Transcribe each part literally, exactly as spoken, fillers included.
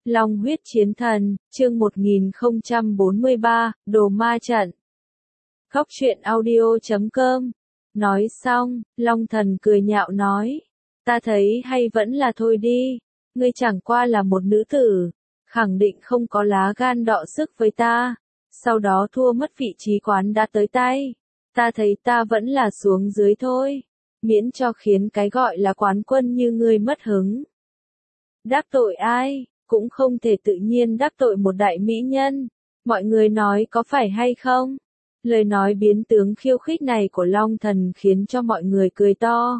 Long huyết chiến thần, chương một nghìn không trăm bốn mươi ba, đồ ma trận. Góc truyện audio chấm com. Nói xong, Long thần cười nhạo nói. Ta thấy hay vẫn là thôi đi. Ngươi chẳng qua là một nữ tử. Khẳng định không có lá gan đọ sức với ta. Sau đó thua mất vị trí quán đã tới tay. Ta thấy ta vẫn là xuống dưới thôi. Miễn cho khiến cái gọi là quán quân như ngươi mất hứng. Đắc tội ai? Cũng không thể tự nhiên đắc tội một đại mỹ nhân. Mọi người nói có phải hay không? Lời nói biến tướng khiêu khích này của Long thần khiến cho mọi người cười to.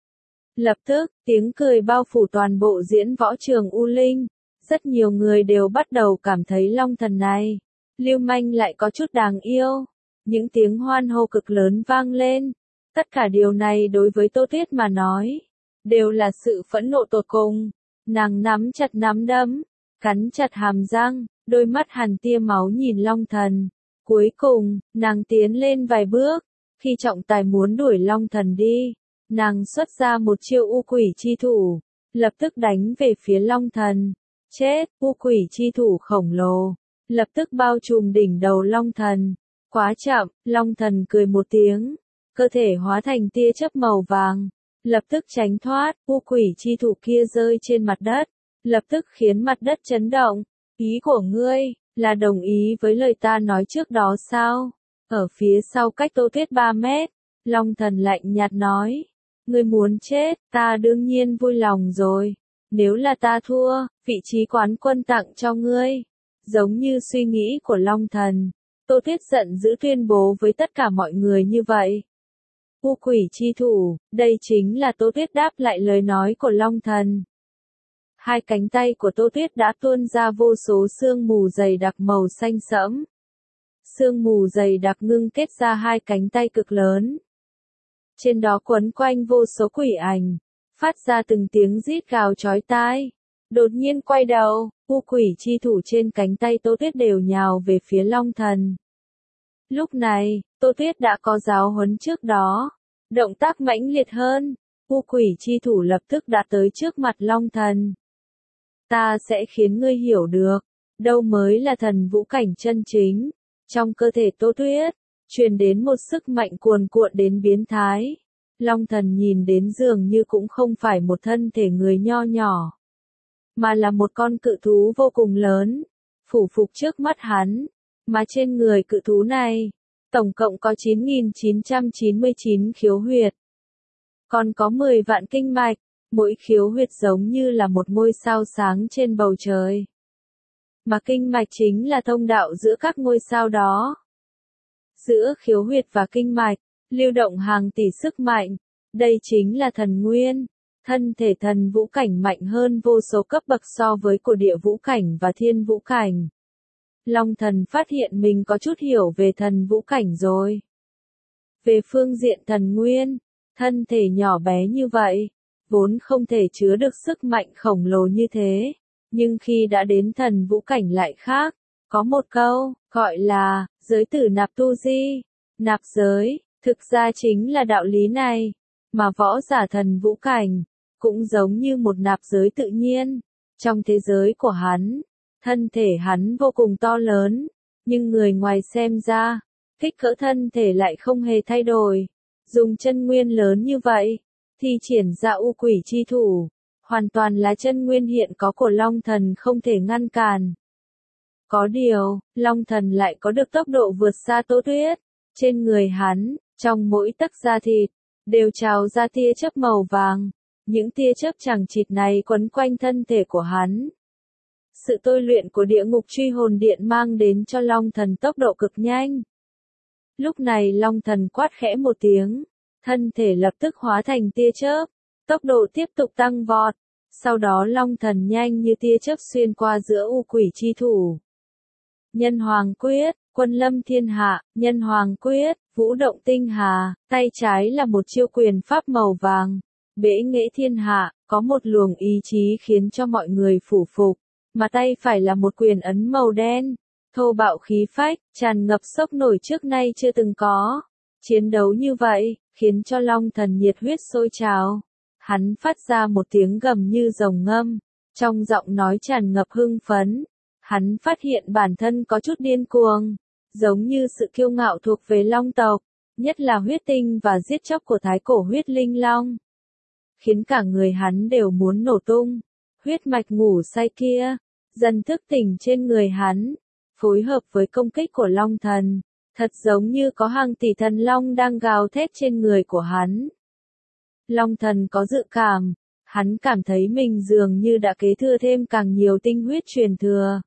Lập tức, tiếng cười bao phủ toàn bộ diễn võ trường U Linh. Rất nhiều người đều bắt đầu cảm thấy Long thần này, lưu manh lại có chút đáng yêu. Những tiếng hoan hô cực lớn vang lên. Tất cả điều này đối với Tô Tuyết mà nói, đều là sự phẫn nộ tột cùng. Nàng nắm chặt nắm đấm, cắn chặt hàm răng, đôi mắt hằn tia máu nhìn Long thần. Cuối cùng, nàng tiến lên vài bước, khi trọng tài muốn đuổi Long thần đi, nàng xuất ra một chiêu u quỷ chi thủ, lập tức đánh về phía Long thần. Chết, u quỷ chi thủ khổng lồ, lập tức bao trùm đỉnh đầu Long thần. Quá chậm, Long thần cười một tiếng, cơ thể hóa thành tia chớp màu vàng. Lập tức tránh thoát, u quỷ chi thủ kia rơi trên mặt đất, lập tức khiến mặt đất chấn động. Ý của ngươi, là đồng ý với lời ta nói trước đó sao? Ở phía sau cách Tô Tuyết ba mét, Long thần lạnh nhạt nói. Ngươi muốn chết, ta đương nhiên vui lòng rồi. Nếu là ta thua, vị trí quán quân tặng cho ngươi. Giống như suy nghĩ của Long thần, Tô Tuyết giận dữ tuyên bố với tất cả mọi người như vậy. U quỷ chi thủ, đây chính là Tô Tuyết đáp lại lời nói của Long thần. Hai cánh tay của Tô Tuyết đã tuôn ra vô số sương mù dày đặc màu xanh sẫm. Sương mù dày đặc ngưng kết ra hai cánh tay cực lớn. Trên đó quấn quanh vô số quỷ ảnh, phát ra từng tiếng rít gào chói tai. Đột nhiên quay đầu, u quỷ chi thủ trên cánh tay Tô Tuyết đều nhào về phía Long thần. Lúc này, Tô Tuyết đã có giáo huấn trước đó. Động tác mãnh liệt hơn, u quỷ chi thủ lập tức đã tới trước mặt Long thần. Ta sẽ khiến ngươi hiểu được, đâu mới là thần vũ cảnh chân chính. Trong cơ thể Tô Tuyết, truyền đến một sức mạnh cuồn cuộn đến biến thái. Long thần nhìn đến dường như cũng không phải một thân thể người nho nhỏ, mà là một con cự thú vô cùng lớn, phủ phục trước mắt hắn. Mà trên người cự thú này, tổng cộng có chín nghìn chín trăm chín mươi chín khiếu huyệt. Còn có mười vạn kinh mạch, mỗi khiếu huyệt giống như là một ngôi sao sáng trên bầu trời. Mà kinh mạch chính là thông đạo giữa các ngôi sao đó. Giữa khiếu huyệt và kinh mạch, lưu động hàng tỷ sức mạnh. Đây chính là thần nguyên. Thân thể thần vũ cảnh mạnh hơn vô số cấp bậc so với của địa vũ cảnh và thiên vũ cảnh. Long thần phát hiện mình có chút hiểu về thần vũ cảnh rồi. Về phương diện thần nguyên, thân thể nhỏ bé như vậy, vốn không thể chứa được sức mạnh khổng lồ như thế. Nhưng khi đã đến thần vũ cảnh lại khác, có một câu, gọi là, giới tử nạp tu di. Nạp giới, thực ra chính là đạo lý này, mà võ giả thần vũ cảnh, cũng giống như một nạp giới tự nhiên. Trong thế giới của hắn, thân thể hắn vô cùng to lớn, nhưng người ngoài xem ra, kích cỡ thân thể lại không hề thay đổi. Dùng chân nguyên lớn như vậy, thi triển ra u quỷ chi thủ, hoàn toàn là chân nguyên hiện có của Long thần không thể ngăn cản. Có điều, Long thần lại có được tốc độ vượt xa Tô Tuyết. Trên người hắn, trong mỗi tấc da thịt, đều trào ra tia chớp màu vàng. Những tia chớp chằng chịt này quấn quanh thân thể của hắn. Sự tôi luyện của địa ngục truy hồn điện mang đến cho Long thần tốc độ cực nhanh. Lúc này Long thần quát khẽ một tiếng, thân thể lập tức hóa thành tia chớp, tốc độ tiếp tục tăng vọt. Sau đó Long thần nhanh như tia chớp xuyên qua giữa u quỷ chi thủ. Nhân hoàng quyết, quân lâm thiên hạ, nhân hoàng quyết, vũ động tinh hà. Tay trái là một chiêu quyền pháp màu vàng, bẽ nghệ thiên hạ, có một luồng ý chí khiến cho mọi người phủ phục. Mà tay phải là một quyền ấn màu đen, thô bạo khí phách, tràn ngập sốc nổi trước nay chưa từng có. Chiến đấu như vậy, khiến cho Long thần nhiệt huyết sôi trào. Hắn phát ra một tiếng gầm như rồng ngâm, Trong giọng nói tràn ngập hưng phấn, hắn phát hiện bản thân có chút điên cuồng, giống như sự kiêu ngạo thuộc về long tộc, nhất là huyết tinh và giết chóc của thái cổ huyết linh long. Khiến cả người hắn đều muốn nổ tung, huyết mạch ngủ say kia, dần thức tỉnh trên người hắn, phối hợp với công kích của long thần, thật giống như có hàng tỷ thần long đang gào thét trên người của hắn. Long thần có dự cảm, hắn cảm thấy mình dường như đã kế thừa thêm càng nhiều tinh huyết truyền thừa.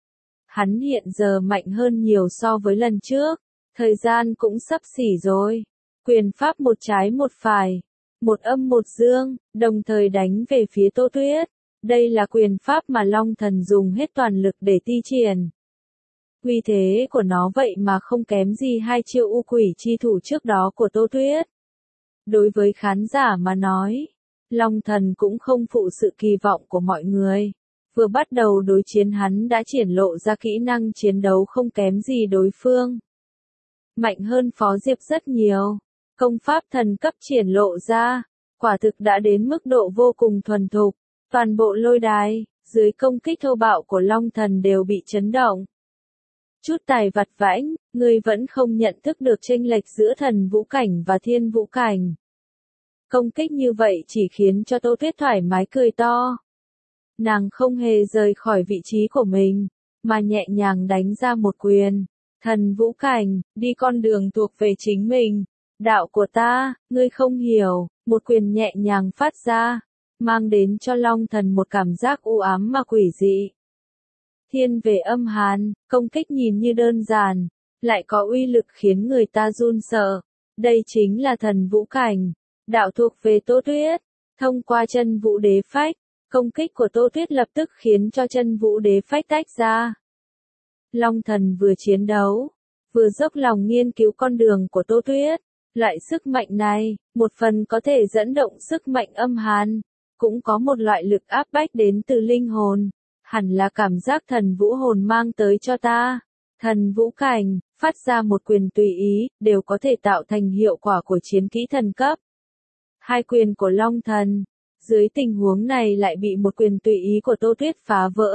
Hắn hiện giờ mạnh hơn nhiều so với lần trước, thời gian cũng sắp xỉ rồi. Quyền pháp một trái một phải, một âm một dương, đồng thời đánh về phía Tô Tuyết. Đây là quyền pháp mà Long Thần dùng hết toàn lực để thi triển. Uy thế của nó vậy mà không kém gì hai chiêu u quỷ chi thủ trước đó của Tô Tuyết. Đối với khán giả mà nói, Long Thần cũng không phụ sự kỳ vọng của mọi người. Vừa bắt đầu đối chiến hắn đã triển lộ ra kỹ năng chiến đấu không kém gì đối phương. Mạnh hơn Phó Diệp rất nhiều. Công pháp thần cấp triển lộ ra, quả thực đã đến mức độ vô cùng thuần thục. Toàn bộ lôi đài, dưới công kích thô bạo của Long Thần đều bị chấn động. Chút tài vặt vãnh, ngươi vẫn không nhận thức được chênh lệch giữa thần vũ cảnh và thiên vũ cảnh. Công kích như vậy chỉ khiến cho Tô Tuyết thoải mái cười to. Nàng không hề rời khỏi vị trí của mình, mà nhẹ nhàng đánh ra một quyền. Thần vũ cảnh, đi con đường thuộc về chính mình. Đạo của ta, ngươi không hiểu, một quyền nhẹ nhàng phát ra, mang đến cho Long Thần một cảm giác u ám mà quỷ dị. Thiên về âm hàn, công kích nhìn như đơn giản, lại có uy lực khiến người ta run sợ. Đây chính là thần vũ cảnh, đạo thuộc về Tô Tuyết. Thông qua chân vũ đế phách, công kích của Tô Tuyết lập tức khiến cho chân vũ đế phách tách ra. Long Thần vừa chiến đấu, vừa dốc lòng nghiên cứu con đường của Tô Tuyết. Loại sức mạnh này, một phần có thể dẫn động sức mạnh âm hàn, cũng có một loại lực áp bách đến từ linh hồn. Hẳn là cảm giác thần vũ hồn mang tới cho ta. Thần vũ cảnh, phát ra một quyền tùy ý, đều có thể tạo thành hiệu quả của chiến kỹ thần cấp. Hai quyền của Long Thần, dưới tình huống này lại bị một quyền tùy ý của Tô Tuyết phá vỡ.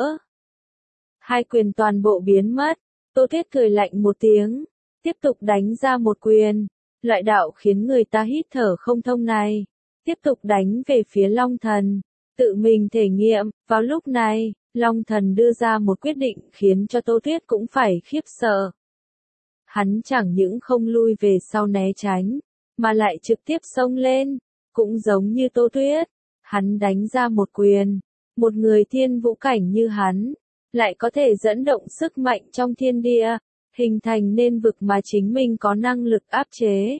Hai quyền toàn bộ biến mất, Tô Tuyết cười lạnh một tiếng, tiếp tục đánh ra một quyền. Loại đạo khiến người ta hít thở không thông này, tiếp tục đánh về phía Long Thần, tự mình thể nghiệm. Vào lúc này, Long Thần đưa ra một quyết định khiến cho Tô Tuyết cũng phải khiếp sợ. Hắn chẳng những không lui về sau né tránh, mà lại trực tiếp xông lên, cũng giống như Tô Tuyết. Hắn đánh ra một quyền, một người thiên vũ cảnh như hắn, lại có thể dẫn động sức mạnh trong thiên địa, hình thành nên vực mà chính mình có năng lực áp chế.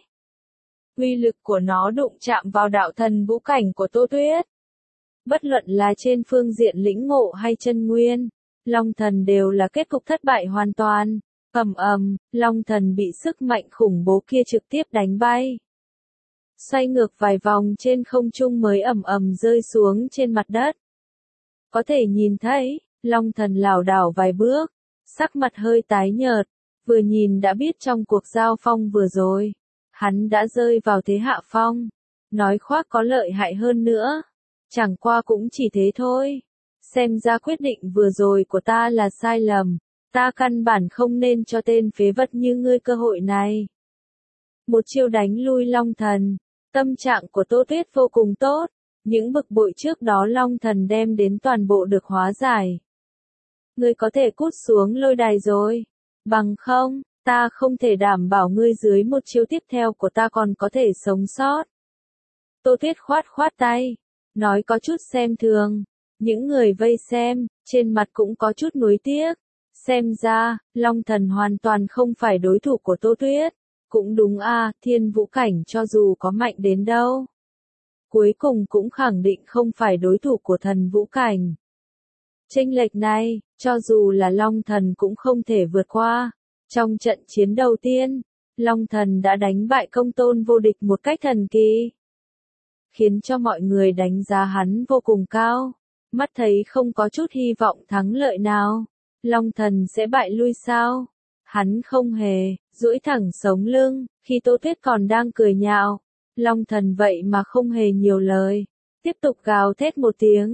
Uy lực của nó đụng chạm vào đạo thần vũ cảnh của Tô Tuyết. Bất luận là trên phương diện lĩnh ngộ hay chân nguyên, Long Thần đều là kết cục thất bại hoàn toàn. Ầm ầm, Long Thần bị sức mạnh khủng bố kia trực tiếp đánh bay. Xoay ngược vài vòng trên không trung mới ầm ầm rơi xuống trên mặt đất. Có thể nhìn thấy, Long Thần lảo đảo vài bước, sắc mặt hơi tái nhợt, vừa nhìn đã biết trong cuộc giao phong vừa rồi, hắn đã rơi vào thế hạ phong. Nói khoác có lợi hại hơn nữa, chẳng qua cũng chỉ thế thôi. Xem ra quyết định vừa rồi của ta là sai lầm, ta căn bản không nên cho tên phế vật như ngươi cơ hội này. Một chiêu đánh lui Long Thần, tâm trạng của Tô Tuyết vô cùng tốt, những bực bội trước đó Long Thần đem đến toàn bộ được hóa giải. Ngươi có thể cút xuống lôi đài rồi, bằng không, ta không thể đảm bảo ngươi dưới một chiêu tiếp theo của ta còn có thể sống sót. Tô Tuyết khoát khoát tay, nói có chút xem thường. Những người vây xem, trên mặt cũng có chút nuối tiếc. Xem ra, Long Thần hoàn toàn không phải đối thủ của Tô Tuyết. Cũng đúng à, thiên vũ cảnh cho dù có mạnh đến đâu, cuối cùng cũng khẳng định không phải đối thủ của thần vũ cảnh. Chênh lệch này, cho dù là Long Thần cũng không thể vượt qua. Trong trận chiến đầu tiên, Long Thần đã đánh bại Công Tôn vô địch một cách thần kỳ, khiến cho mọi người đánh giá hắn vô cùng cao. Mắt thấy không có chút hy vọng thắng lợi nào, Long Thần sẽ bại lui sao? Hắn không hề, duỗi thẳng sống lưng, khi Tô Tuyết còn đang cười nhạo. Long Thần vậy mà không hề nhiều lời, tiếp tục gào thét một tiếng.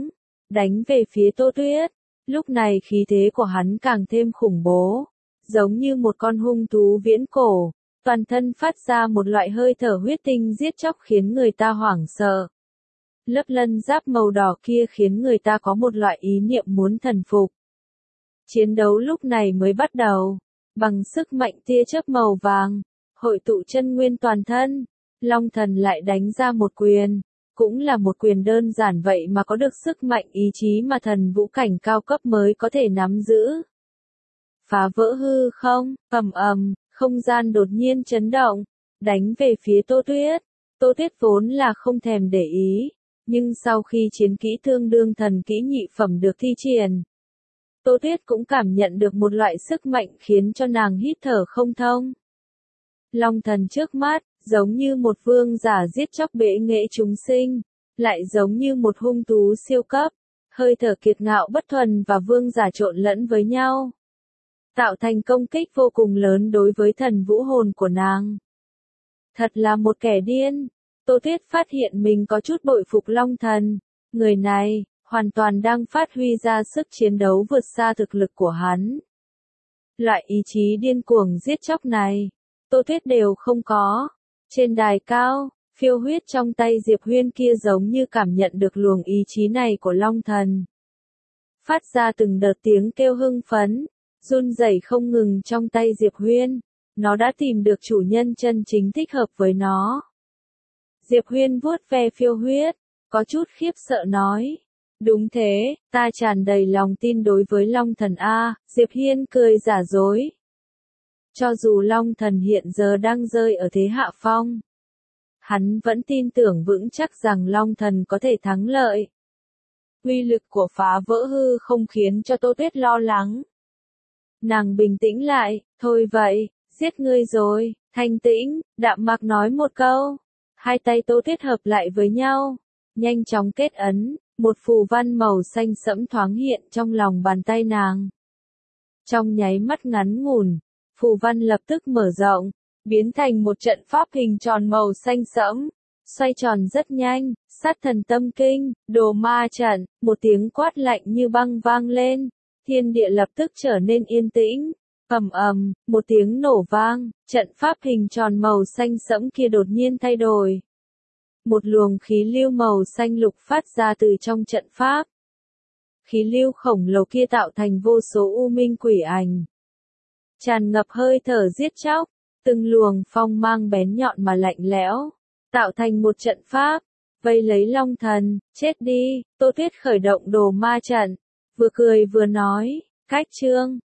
đánh về phía Tô Tuyết. Lúc này khí thế của hắn càng thêm khủng bố, giống như một con hung thú viễn cổ, toàn thân phát ra một loại hơi thở huyết tinh giết chóc khiến người ta hoảng sợ. Lớp lân giáp màu đỏ kia khiến người ta có một loại ý niệm muốn thần phục. Chiến đấu lúc này mới bắt đầu, bằng sức mạnh tia chớp màu vàng, hội tụ chân nguyên toàn thân, Long Thần lại đánh ra một quyền, cũng là một quyền đơn giản vậy mà có được sức mạnh ý chí mà thần vũ cảnh cao cấp mới có thể nắm giữ. Phá vỡ hư không, ầm ầm, không gian đột nhiên chấn động, đánh về phía Tô Tuyết. Tô Tuyết vốn là không thèm để ý, nhưng sau khi chiến kỹ tương đương thần kỹ nhị phẩm được thi triển, Tô Tuyết cũng cảm nhận được một loại sức mạnh khiến cho nàng hít thở không thông. Long Thần trước mắt, giống như một vương giả giết chóc bệ nghệ chúng sinh, lại giống như một hung thú siêu cấp, hơi thở kiệt ngạo bất thuần và vương giả trộn lẫn với nhau, tạo thành công kích vô cùng lớn đối với thần vũ hồn của nàng. Thật là một kẻ điên. Tô Tuyết phát hiện mình có chút bội phục Long Thần, người này hoàn toàn đang phát huy ra sức chiến đấu vượt xa thực lực của hắn. Loại ý chí điên cuồng giết chóc này, Tô Tuyết đều không có. Trên đài cao, phiêu huyết trong tay Diệp Huyên kia giống như cảm nhận được luồng ý chí này của Long Thần, phát ra từng đợt tiếng kêu hưng phấn, run rẩy không ngừng trong tay Diệp Huyên. Nó đã tìm được chủ nhân chân chính thích hợp với nó. Diệp Huyên vuốt ve phiêu huyết, có chút khiếp sợ nói. Đúng thế, ta tràn đầy lòng tin đối với Long Thần A. Diệp Hiên cười giả dối. Cho dù Long Thần hiện giờ đang rơi ở thế hạ phong, hắn vẫn tin tưởng vững chắc rằng Long Thần có thể thắng lợi. Uy lực của phá vỡ hư không khiến cho Tô Tuyết lo lắng. Nàng bình tĩnh lại, thôi vậy, giết ngươi rồi, thanh tĩnh, đạm mạc nói một câu. Hai tay Tô Tuyết hợp lại với nhau, nhanh chóng kết ấn, một phù văn màu xanh sẫm thoáng hiện trong lòng bàn tay nàng. Trong nháy mắt ngắn ngủn, phù văn lập tức mở rộng, biến thành một trận pháp hình tròn màu xanh sẫm, xoay tròn rất nhanh, sát thần tâm kinh, đồ ma trận, một tiếng quát lạnh như băng vang lên, thiên địa lập tức trở nên yên tĩnh. Ầm ầm, một tiếng nổ vang, trận pháp hình tròn màu xanh sẫm kia đột nhiên thay đổi. Một luồng khí lưu màu xanh lục phát ra từ trong trận pháp. Khí lưu khổng lồ kia tạo thành vô số u minh quỷ ảnh, tràn ngập hơi thở giết chóc, từng luồng phong mang bén nhọn mà lạnh lẽo, tạo thành một trận pháp, vây lấy Long Thần. Chết đi. Tô Tuyết khởi động đồ ma trận, vừa cười vừa nói, cách chương